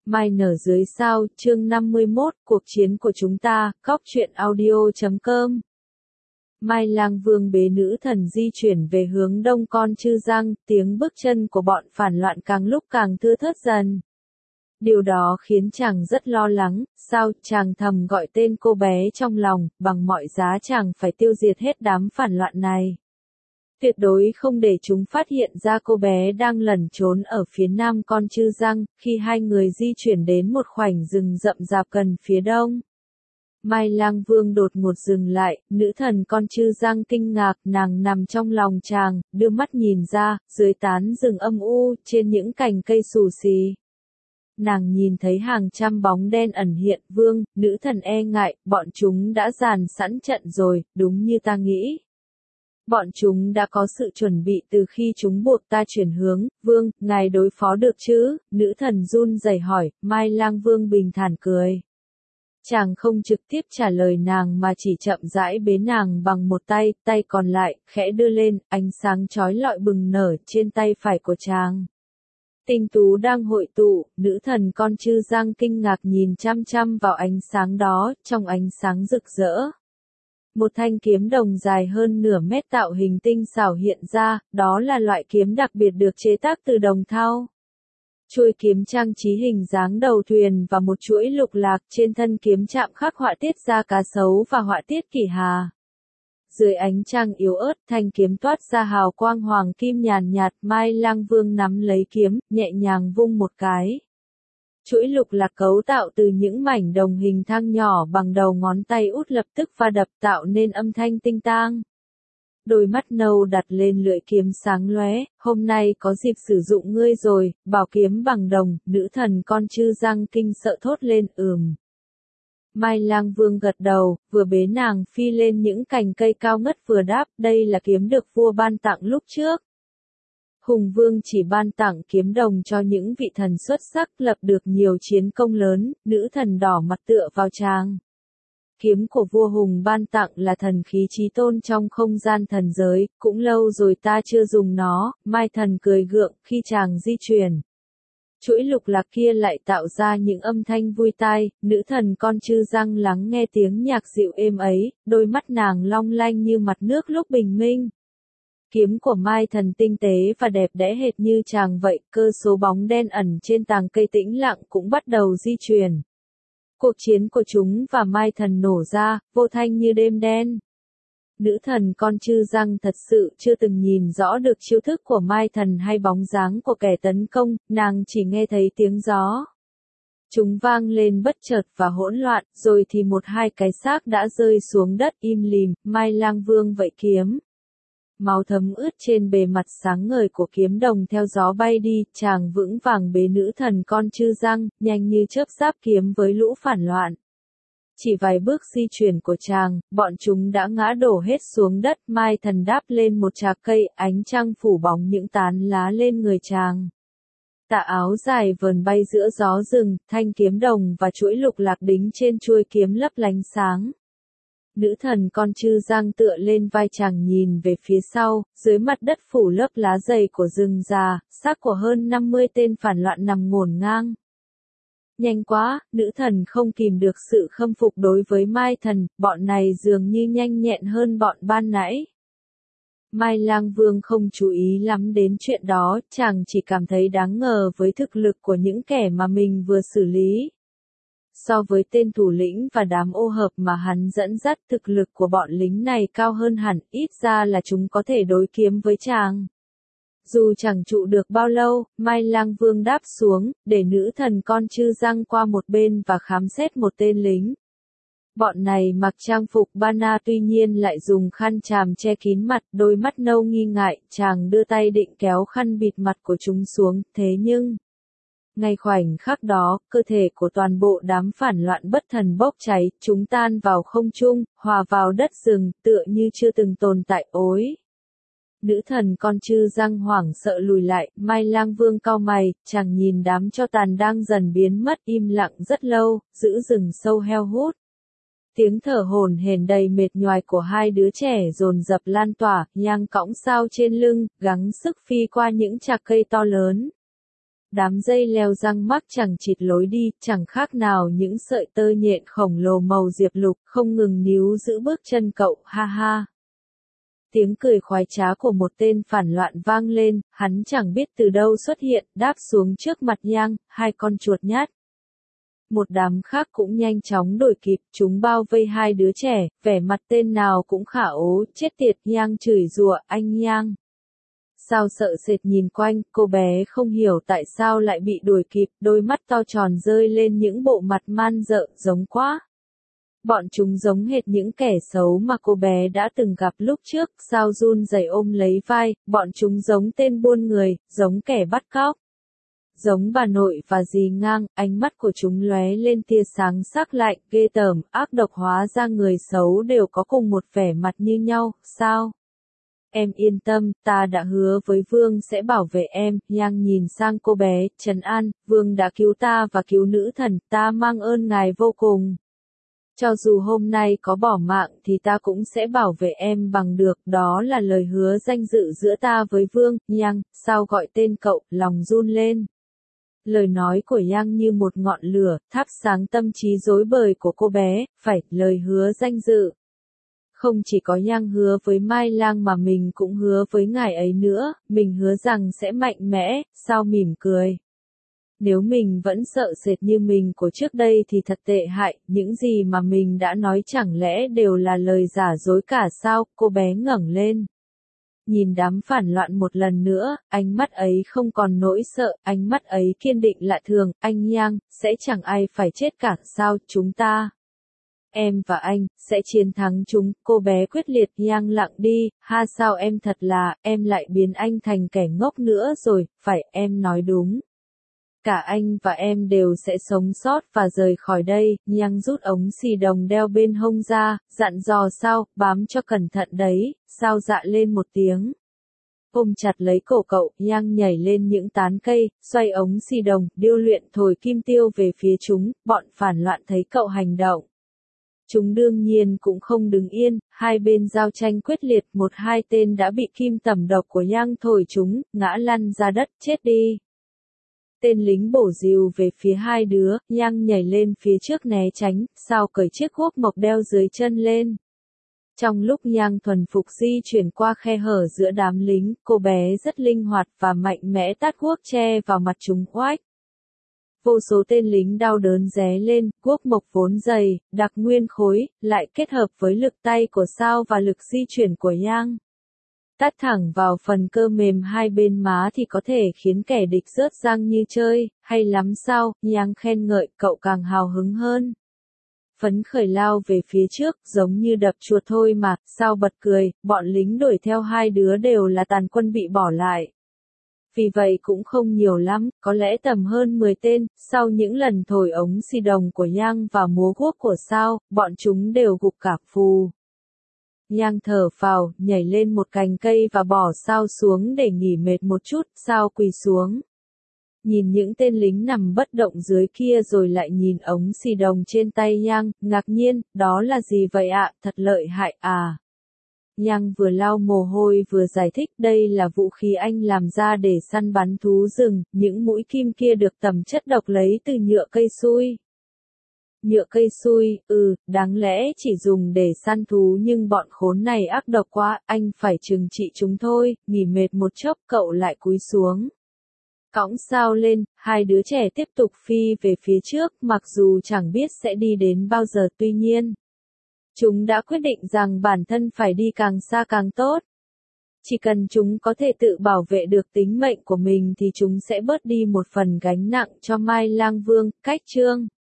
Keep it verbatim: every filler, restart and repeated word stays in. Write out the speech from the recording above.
Mai nở dưới sao, chương năm mươi mốt, cuộc chiến của chúng ta, cóc truyện audio chấm com. Mai Lang Vương bế nữ thần di chuyển về hướng đông con chư răng, tiếng bước chân của bọn phản loạn càng lúc càng thưa thớt dần. Điều đó khiến chàng rất lo lắng, sao, chàng thầm gọi tên cô bé trong lòng, bằng mọi giá chàng phải tiêu diệt hết đám phản loạn này. Tuyệt đối không để chúng phát hiện ra cô bé đang lẩn trốn ở phía nam con chư răng, khi hai người di chuyển đến một khoảnh rừng rậm rạp gần phía đông. Mai Lang Vương đột ngột dừng lại, nữ thần con chư răng kinh ngạc, nàng nằm trong lòng chàng, đưa mắt nhìn ra, dưới tán rừng âm u, trên những cành cây xù xì. Nàng nhìn thấy hàng trăm bóng đen ẩn hiện, vương, nữ thần e ngại, bọn chúng đã dàn sẵn trận rồi, đúng như ta nghĩ. Bọn chúng đã có sự chuẩn bị từ khi chúng buộc ta chuyển hướng, vương, ngài đối phó được chứ, nữ thần run rẩy hỏi, Mai Lang Vương bình thản cười. Chàng không trực tiếp trả lời nàng mà chỉ chậm rãi bế nàng bằng một tay, tay còn lại, khẽ đưa lên, ánh sáng chói lọi bừng nở trên tay phải của chàng. Tinh tú đang hội tụ, nữ thần con chư răng kinh ngạc nhìn chăm chăm vào ánh sáng đó, trong ánh sáng rực rỡ. Một thanh kiếm đồng dài hơn nửa mét tạo hình tinh xảo hiện ra, đó là loại kiếm đặc biệt được chế tác từ đồng thau. Chuôi kiếm trang trí hình dáng đầu thuyền và một chuỗi lục lạc trên thân kiếm chạm khắc họa tiết da cá sấu và họa tiết kỷ hà. Dưới ánh trăng yếu ớt, thanh kiếm toát ra hào quang hoàng kim nhàn nhạt, Mai Lang Vương nắm lấy kiếm, nhẹ nhàng vung một cái. Chuỗi lục lạc cấu tạo từ những mảnh đồng hình thang nhỏ bằng đầu ngón tay út lập tức va đập tạo nên âm thanh tinh tang. Đôi mắt nâu đặt lên lưỡi kiếm sáng lóe, hôm nay có dịp sử dụng ngươi rồi, bảo kiếm bằng đồng, nữ thần con chư răng kinh sợ thốt lên, ừm. Mai Lang Vương gật đầu, vừa bế nàng phi lên những cành cây cao ngất vừa đáp, đây là kiếm được vua ban tặng lúc trước. Hùng Vương chỉ ban tặng kiếm đồng cho những vị thần xuất sắc lập được nhiều chiến công lớn, nữ thần đỏ mặt tựa vào chàng. Kiếm của vua Hùng ban tặng là thần khí chí tôn trong không gian thần giới, cũng lâu rồi ta chưa dùng nó, Mai thần cười gượng khi chàng di chuyển. Chuỗi lục lạc kia lại tạo ra những âm thanh vui tai, nữ thần con chư răng lắng nghe tiếng nhạc dịu êm ấy, đôi mắt nàng long lanh như mặt nước lúc bình minh. Kiếm của Mai thần tinh tế và đẹp đẽ hệt như chàng vậy, cơ số bóng đen ẩn trên tàng cây tĩnh lặng cũng bắt đầu di chuyển. Cuộc chiến của chúng và Mai thần nổ ra, vô thanh như đêm đen. Nữ thần con chư răng thật sự chưa từng nhìn rõ được chiêu thức của Mai thần hay bóng dáng của kẻ tấn công, nàng chỉ nghe thấy tiếng gió. Chúng vang lên bất chợt và hỗn loạn, rồi thì một hai cái xác đã rơi xuống đất im lìm, Mai Lang Vương vẫy kiếm. Máu thấm ướt trên bề mặt sáng ngời của kiếm đồng theo gió bay đi, chàng vững vàng bế nữ thần con chư răng, nhanh như chớp giáp kiếm với lũ phản loạn. Chỉ vài bước di chuyển của chàng, bọn chúng đã ngã đổ hết xuống đất, Mai thần đáp lên một trạc cây, ánh trăng phủ bóng những tán lá lên người chàng. Tà áo dài vờn bay giữa gió rừng, thanh kiếm đồng và chuỗi lục lạc đính trên chuôi kiếm lấp lánh sáng. Nữ thần con chư răng tựa lên vai chàng nhìn về phía sau, dưới mặt đất phủ lớp lá dày của rừng già, xác của hơn năm mươi tên phản loạn nằm ngổn ngang. Nhanh quá, nữ thần không kìm được sự khâm phục đối với Mai thần, bọn này dường như nhanh nhẹn hơn bọn ban nãy. Mai Lang Vương không chú ý lắm đến chuyện đó, chàng chỉ cảm thấy đáng ngờ với thực lực của những kẻ mà mình vừa xử lý. So với tên thủ lĩnh và đám ô hợp mà hắn dẫn dắt, thực lực của bọn lính này cao hơn hẳn, ít ra là chúng có thể đối kiếm với chàng. Dù chẳng trụ được bao lâu, Mai Lang Vương đáp xuống, để nữ thần con chư răng qua một bên và khám xét một tên lính. Bọn này mặc trang phục Bana tuy nhiên lại dùng khăn tràm che kín mặt, đôi mắt nâu nghi ngại, chàng đưa tay định kéo khăn bịt mặt của chúng xuống, thế nhưng... Ngay khoảnh khắc đó, cơ thể của toàn bộ đám phản loạn bất thần bốc cháy, chúng tan vào không trung, hòa vào đất rừng, tựa như chưa từng tồn tại ối. Nữ thần con chư răng hoảng sợ lùi lại, Mai Lang Vương cau mày, chàng nhìn đám tro tàn đang dần biến mất im lặng rất lâu, giữ rừng sâu heo hút. Tiếng thở hổn hển đầy mệt nhoài của hai đứa trẻ dồn dập lan tỏa, nhang cõng sao trên lưng, gắng sức phi qua những trạc cây to lớn. Đám dây leo răng mắc chẳng chịt lối đi, chẳng khác nào những sợi tơ nhện khổng lồ màu diệp lục, không ngừng níu giữ bước chân cậu, ha ha. Tiếng cười khoái trá của một tên phản loạn vang lên, hắn chẳng biết từ đâu xuất hiện, đáp xuống trước mặt Yang, hai con chuột nhát. Một đám khác cũng nhanh chóng đuổi kịp, chúng bao vây hai đứa trẻ, vẻ mặt tên nào cũng khả ố, chết tiệt, Yang chửi rủa, anh Yang. Sao sợ sệt nhìn quanh, cô bé không hiểu tại sao lại bị đuổi kịp, đôi mắt to tròn rơi lên những bộ mặt man dợ, giống quá. Bọn chúng giống hệt những kẻ xấu mà cô bé đã từng gặp lúc trước, sao run rẩy ôm lấy vai, bọn chúng giống tên buôn người, giống kẻ bắt cóc. Giống bà nội và dì Ngang, ánh mắt của chúng lóe lên tia sáng sắc lạnh, ghê tởm, ác độc, hóa ra người xấu đều có cùng một vẻ mặt như nhau, sao? Em yên tâm, ta đã hứa với Vương sẽ bảo vệ em, Yang nhìn sang cô bé, trấn an, Vương đã cứu ta và cứu nữ thần, ta mang ơn ngài vô cùng. Cho dù hôm nay có bỏ mạng thì ta cũng sẽ bảo vệ em bằng được, đó là lời hứa danh dự giữa ta với Vương, Yang, sao gọi tên cậu, lòng run lên. Lời nói của Yang như một ngọn lửa, thắp sáng tâm trí rối bời của cô bé, phải, lời hứa danh dự. Không chỉ có Yang hứa với Mai Lang mà mình cũng hứa với ngài ấy nữa, mình hứa rằng sẽ mạnh mẽ, sao mỉm cười. Nếu mình vẫn sợ sệt như mình của trước đây thì thật tệ hại, những gì mà mình đã nói chẳng lẽ đều là lời giả dối cả sao, cô bé ngẩng lên. Nhìn đám phản loạn một lần nữa, ánh mắt ấy không còn nỗi sợ, ánh mắt ấy kiên định lạ thường, anh Yang, sẽ chẳng ai phải chết cả, sao, chúng ta. Em và anh, sẽ chiến thắng chúng, cô bé quyết liệt. Yang lặng đi, ha sao em thật là, em lại biến anh thành kẻ ngốc nữa rồi, phải, em nói đúng. Cả anh và em đều sẽ sống sót và rời khỏi đây, Yang rút ống xì đồng đeo bên hông ra, dặn dò sao, bám cho cẩn thận đấy, sao dạ lên một tiếng. Ôm chặt lấy cổ cậu, Yang nhảy lên những tán cây, xoay ống xì đồng, điêu luyện thổi kim tiêu về phía chúng, bọn phản loạn thấy cậu hành động. Chúng đương nhiên cũng không đứng yên, hai bên giao tranh quyết liệt, một hai tên đã bị kim tẩm độc của Yang thổi chúng, ngã lăn ra đất, chết đi. Tên lính bổ rìu về phía hai đứa, Yang nhảy lên phía trước né tránh, sao cởi chiếc guốc mộc đeo dưới chân lên. Trong lúc Yang thuần phục di chuyển qua khe hở giữa đám lính, cô bé rất linh hoạt và mạnh mẽ tát guốc che vào mặt chúng, oách. Vô số tên lính đau đớn ré lên, guốc mộc vốn dày, đặc nguyên khối, lại kết hợp với lực tay của Sao và lực di chuyển của Yang. Tát thẳng vào phần cơ mềm hai bên má thì có thể khiến kẻ địch rớt răng như chơi, hay lắm sao, Yang khen ngợi, cậu càng hào hứng hơn. Phấn khởi lao về phía trước, giống như đập chuột thôi mà, Sao bật cười, bọn lính đuổi theo hai đứa đều là tàn quân bị bỏ lại. Vì vậy cũng không nhiều lắm, có lẽ tầm hơn mười tên, sau những lần thổi ống xì đồng của Yang và múa guốc của Sao, bọn chúng đều gục cả phù. Yang thở phào, nhảy lên một cành cây và bỏ Sao xuống để nghỉ mệt một chút, Sao quỳ xuống. Nhìn những tên lính nằm bất động dưới kia rồi lại nhìn ống xì đồng trên tay Yang, ngạc nhiên, đó là gì vậy ạ, thật lợi hại à. Yang vừa lau mồ hôi vừa giải thích, đây là vũ khí anh làm ra để săn bắn thú rừng, những mũi kim kia được tẩm chất độc lấy từ nhựa cây xui. Nhựa cây xui, ừ, đáng lẽ chỉ dùng để săn thú nhưng bọn khốn này ác độc quá, anh phải trừng trị chúng thôi, nghỉ mệt một chốc cậu lại cúi xuống. Cõng Sao lên, hai đứa trẻ tiếp tục phi về phía trước, mặc dù chẳng biết sẽ đi đến bao giờ, tuy nhiên. Chúng đã quyết định rằng bản thân phải đi càng xa càng tốt. Chỉ cần chúng có thể tự bảo vệ được tính mệnh của mình thì chúng sẽ bớt đi một phần gánh nặng cho Mai Lang Vương, cách chương.